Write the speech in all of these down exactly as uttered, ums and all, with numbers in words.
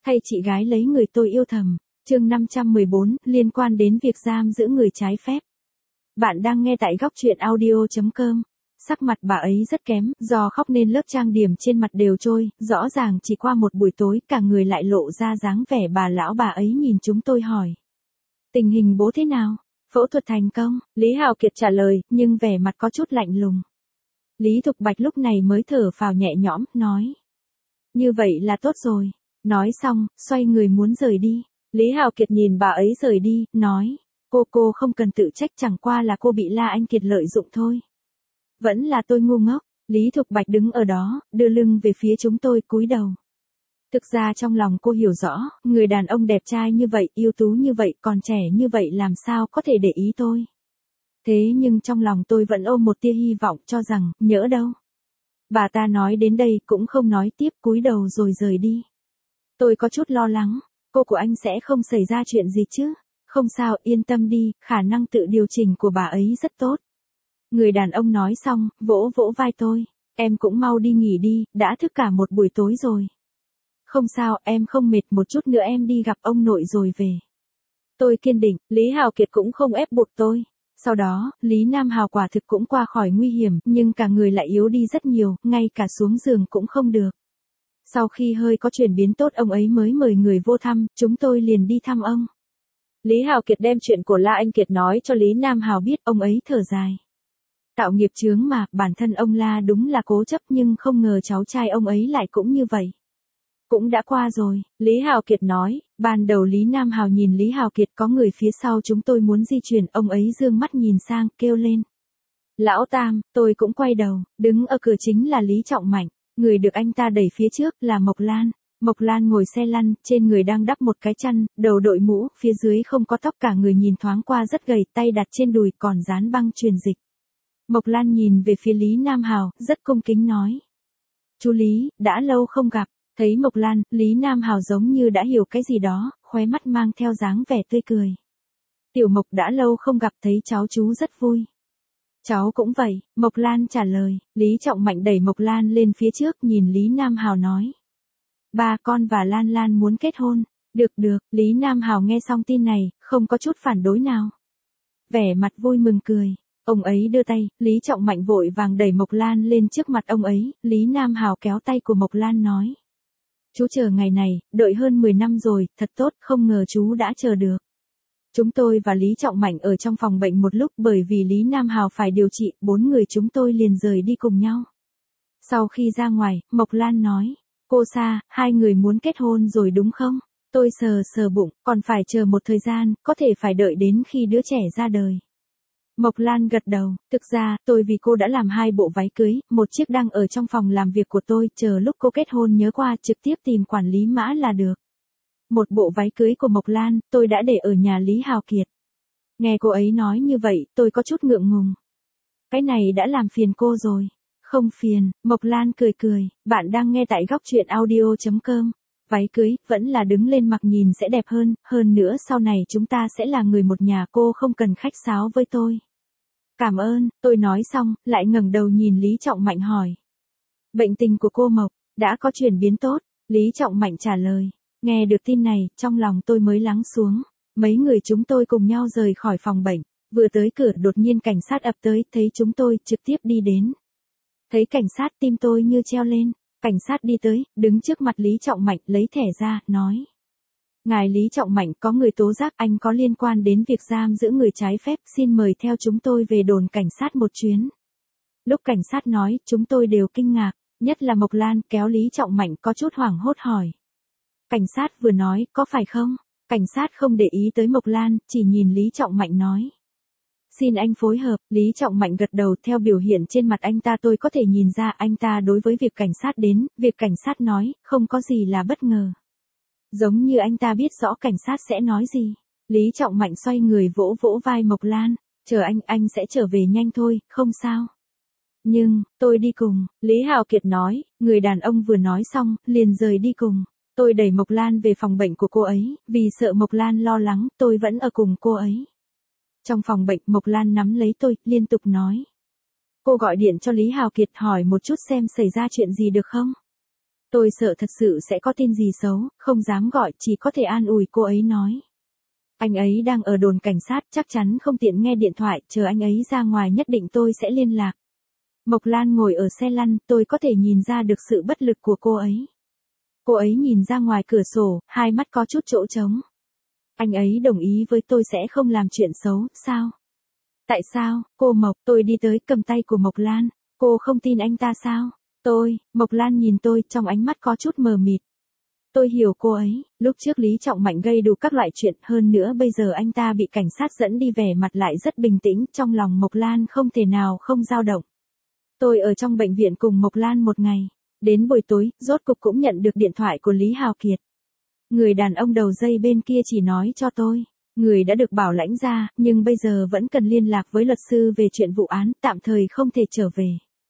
Thay chị gái lấy người tôi yêu thầm. Chương năm trăm mười bốn, liên quan đến việc giam giữ người trái phép. Bạn đang nghe tại góc truyện audio chấm com. Sắc mặt bà ấy rất kém, do khóc nên lớp trang điểm trên mặt đều trôi, rõ ràng chỉ qua một buổi tối cả người lại lộ ra dáng vẻ bà lão. Bà ấy nhìn chúng tôi hỏi. Tình hình bố thế nào? Phẫu thuật thành công? Lý Hào Kiệt trả lời, nhưng vẻ mặt có chút lạnh lùng. Lý Thục Bạch lúc này mới thở phào nhẹ nhõm, nói. Như vậy là tốt rồi. Nói xong, xoay người muốn rời đi. Lý Hào Kiệt nhìn bà ấy rời đi, nói. Cô cô không cần tự trách, chẳng qua là cô bị La Anh Kiệt lợi dụng thôi. Vẫn là tôi ngu ngốc. Lý Thục Bạch đứng ở đó, đưa lưng về phía chúng tôi, cúi đầu. Thực ra trong lòng cô hiểu rõ, người đàn ông đẹp trai như vậy, ưu tú như vậy, còn trẻ như vậy làm sao có thể để ý tôi. Thế nhưng trong lòng tôi vẫn ôm một tia hy vọng, cho rằng, nhỡ đâu. Bà ta nói đến đây cũng không nói tiếp, cúi đầu rồi rời đi. Tôi có chút lo lắng, cô của anh sẽ không xảy ra chuyện gì chứ? Không sao, yên tâm đi, khả năng tự điều chỉnh của bà ấy rất tốt. Người đàn ông nói xong, vỗ vỗ vai tôi. Em cũng mau đi nghỉ đi, đã thức cả một buổi tối rồi. Không sao, em không mệt, một chút nữa em đi gặp ông nội rồi về. Tôi kiên định, Lý Hào Kiệt cũng không ép buộc tôi. Sau đó, Lý Nam Hào quả thực cũng qua khỏi nguy hiểm, nhưng cả người lại yếu đi rất nhiều, ngay cả xuống giường cũng không được. Sau khi hơi có chuyển biến tốt, ông ấy mới mời người vô thăm, chúng tôi liền đi thăm ông. Lý Hào Kiệt đem chuyện của La Anh Kiệt nói cho Lý Nam Hào biết, ông ấy thở dài. Tạo nghiệp chướng mà, bản thân ông La đúng là cố chấp, nhưng không ngờ cháu trai ông ấy lại cũng như vậy. Cũng đã qua rồi, Lý Hào Kiệt nói. Ban đầu Lý Nam Hào nhìn Lý Hào Kiệt, có người phía sau chúng tôi muốn di chuyển, ông ấy dương mắt nhìn sang, kêu lên. Lão Tam, tôi cũng quay đầu, đứng ở cửa chính là Lý Trọng Mạnh, người được anh ta đẩy phía trước là Mộc Lan. Mộc Lan ngồi xe lăn, trên người đang đắp một cái chăn, đầu đội mũ, phía dưới không có tóc, cả người nhìn thoáng qua rất gầy, tay đặt trên đùi còn dán băng truyền dịch. Mộc Lan nhìn về phía Lý Nam Hào, rất cung kính nói. Chú Lý, đã lâu không gặp. Thấy Mộc Lan, Lý Nam Hào giống như đã hiểu cái gì đó, khóe mắt mang theo dáng vẻ tươi cười. Tiểu Mộc đã lâu không gặp, thấy cháu chú rất vui. Cháu cũng vậy, Mộc Lan trả lời. Lý Trọng Mạnh đẩy Mộc Lan lên phía trước, nhìn Lý Nam Hào nói. Ba con và Lan Lan muốn kết hôn. Được được, Lý Nam Hào nghe xong tin này, không có chút phản đối nào. Vẻ mặt vui mừng cười. Ông ấy đưa tay, Lý Trọng Mạnh vội vàng đẩy Mộc Lan lên trước mặt ông ấy, Lý Nam Hào kéo tay của Mộc Lan nói. Chú chờ ngày này, đợi hơn mười năm rồi, thật tốt, không ngờ chú đã chờ được. Chúng tôi và Lý Trọng Mạnh ở trong phòng bệnh một lúc, bởi vì Lý Nam Hào phải điều trị, bốn người chúng tôi liền rời đi cùng nhau. Sau khi ra ngoài, Mộc Lan nói, cô Sa, hai người muốn kết hôn rồi đúng không? Tôi sờ sờ bụng, còn phải chờ một thời gian, có thể phải đợi đến khi đứa trẻ ra đời. Mộc Lan gật đầu, thực ra, tôi vì cô đã làm hai bộ váy cưới, một chiếc đang ở trong phòng làm việc của tôi, chờ lúc cô kết hôn nhớ qua trực tiếp tìm quản lý Mã là được. Một bộ váy cưới của Mộc Lan, tôi đã để ở nhà Lý Hào Kiệt. Nghe cô ấy nói như vậy, tôi có chút ngượng ngùng. Cái này đã làm phiền cô rồi. Không phiền, Mộc Lan cười cười, bạn đang nghe tại góc truyện audio chấm com. Váy cưới, vẫn là đứng lên mặc nhìn sẽ đẹp hơn, hơn nữa sau này chúng ta sẽ là người một nhà, cô không cần khách sáo với tôi. Cảm ơn, tôi nói xong, lại ngẩng đầu nhìn Lý Trọng Mạnh hỏi. Bệnh tình của cô Mộc, đã có chuyển biến tốt, Lý Trọng Mạnh trả lời. Nghe được tin này, trong lòng tôi mới lắng xuống. Mấy người chúng tôi cùng nhau rời khỏi phòng bệnh, vừa tới cửa đột nhiên cảnh sát ập tới, thấy chúng tôi, trực tiếp đi đến. Thấy cảnh sát tim tôi như treo lên. Cảnh sát đi tới, đứng trước mặt Lý Trọng Mạnh, lấy thẻ ra, nói. Ngài Lý Trọng Mạnh, có người tố giác anh có liên quan đến việc giam giữ người trái phép, xin mời theo chúng tôi về đồn cảnh sát một chuyến. Lúc cảnh sát nói, chúng tôi đều kinh ngạc, nhất là Mộc Lan, kéo Lý Trọng Mạnh có chút hoảng hốt hỏi. Cảnh sát vừa nói, có phải không? Cảnh sát không để ý tới Mộc Lan, chỉ nhìn Lý Trọng Mạnh nói. Xin anh phối hợp, Lý Trọng Mạnh gật đầu, theo biểu hiện trên mặt anh ta tôi có thể nhìn ra anh ta đối với việc cảnh sát đến, việc cảnh sát nói, không có gì là bất ngờ. Giống như anh ta biết rõ cảnh sát sẽ nói gì. Lý Trọng Mạnh xoay người vỗ vỗ vai Mộc Lan, chờ anh, anh sẽ trở về nhanh thôi, không sao. Nhưng, tôi đi cùng, Lý Hào Kiệt nói, người đàn ông vừa nói xong, liền rời đi cùng. Tôi đẩy Mộc Lan về phòng bệnh của cô ấy, vì sợ Mộc Lan lo lắng, tôi vẫn ở cùng cô ấy. Trong phòng bệnh, Mộc Lan nắm lấy tôi, liên tục nói. Cô gọi điện cho Lý Hào Kiệt hỏi một chút xem xảy ra chuyện gì được không? Tôi sợ thật sự sẽ có tin gì xấu, không dám gọi, chỉ có thể an ủi cô ấy nói. Anh ấy đang ở đồn cảnh sát, chắc chắn không tiện nghe điện thoại, chờ anh ấy ra ngoài nhất định tôi sẽ liên lạc. Mộc Lan ngồi ở xe lăn, tôi có thể nhìn ra được sự bất lực của cô ấy. Cô ấy nhìn ra ngoài cửa sổ, hai mắt có chút chỗ trống. Anh ấy đồng ý với tôi sẽ không làm chuyện xấu, sao? Tại sao, cô Mộc, tôi đi tới cầm tay của Mộc Lan, cô không tin anh ta sao? Tôi, Mộc Lan nhìn tôi, trong ánh mắt có chút mờ mịt. Tôi hiểu cô ấy, lúc trước Lý Trọng Mạnh gây đủ các loại chuyện, hơn nữa bây giờ anh ta bị cảnh sát dẫn đi, vẻ mặt lại rất bình tĩnh, trong lòng Mộc Lan không thể nào không dao động. Tôi ở trong bệnh viện cùng Mộc Lan một ngày, đến buổi tối, rốt cục cũng nhận được điện thoại của Lý Hào Kiệt. Người đàn ông đầu dây bên kia chỉ nói cho tôi, người đã được bảo lãnh ra, nhưng bây giờ vẫn cần liên lạc với luật sư về chuyện vụ án, tạm thời không thể trở về.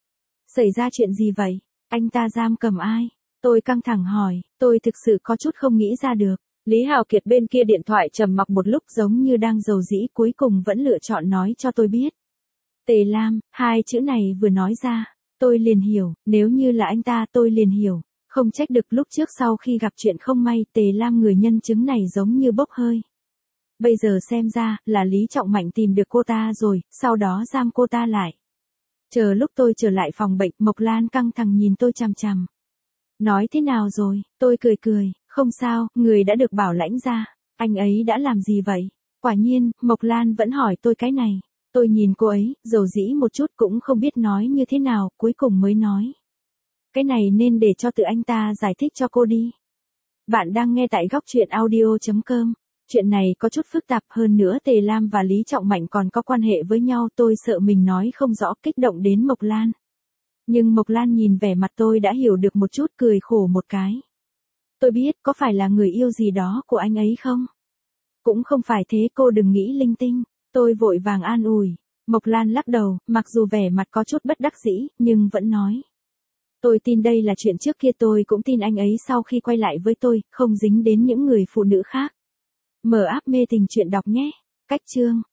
Xảy ra chuyện gì vậy? Anh ta giam cầm ai? Tôi căng thẳng hỏi, tôi thực sự có chút không nghĩ ra được. Lý Hào Kiệt bên kia điện thoại trầm mặc một lúc giống như đang dầu dĩ, cuối cùng vẫn lựa chọn nói cho tôi biết. Tề Lam, hai chữ này vừa nói ra, tôi liền hiểu, nếu như là anh ta tôi liền hiểu. Không trách được lúc trước sau khi gặp chuyện không may, Tề Lam người nhân chứng này giống như bốc hơi. Bây giờ xem ra, là Lý Trọng Mạnh tìm được cô ta rồi, sau đó giam cô ta lại. Chờ lúc tôi trở lại phòng bệnh, Mộc Lan căng thẳng nhìn tôi chằm chằm. Nói thế nào rồi, tôi cười cười, không sao, người đã được bảo lãnh ra, anh ấy đã làm gì vậy? Quả nhiên, Mộc Lan vẫn hỏi tôi cái này. Tôi nhìn cô ấy, dầu dĩ một chút cũng không biết nói như thế nào, cuối cùng mới nói. Cái này nên để cho tự anh ta giải thích cho cô đi. Bạn đang nghe tại góc truyện audio chấm com. Chuyện này có chút phức tạp, hơn nữa Tề Lam và Lý Trọng Mạnh còn có quan hệ với nhau, tôi sợ mình nói không rõ, kích động đến Mộc Lan. Nhưng Mộc Lan nhìn vẻ mặt tôi đã hiểu được một chút, cười khổ một cái. Tôi biết, có phải là người yêu gì đó của anh ấy không? Cũng không phải thế, cô đừng nghĩ linh tinh. Tôi vội vàng an ủi. Mộc Lan lắc đầu, mặc dù vẻ mặt có chút bất đắc dĩ, nhưng vẫn nói. Tôi tin đây là chuyện trước kia, tôi cũng tin anh ấy sau khi quay lại với tôi, không dính đến những người phụ nữ khác. Mở app Mê Tình Chuyện đọc nhé. Cách chương.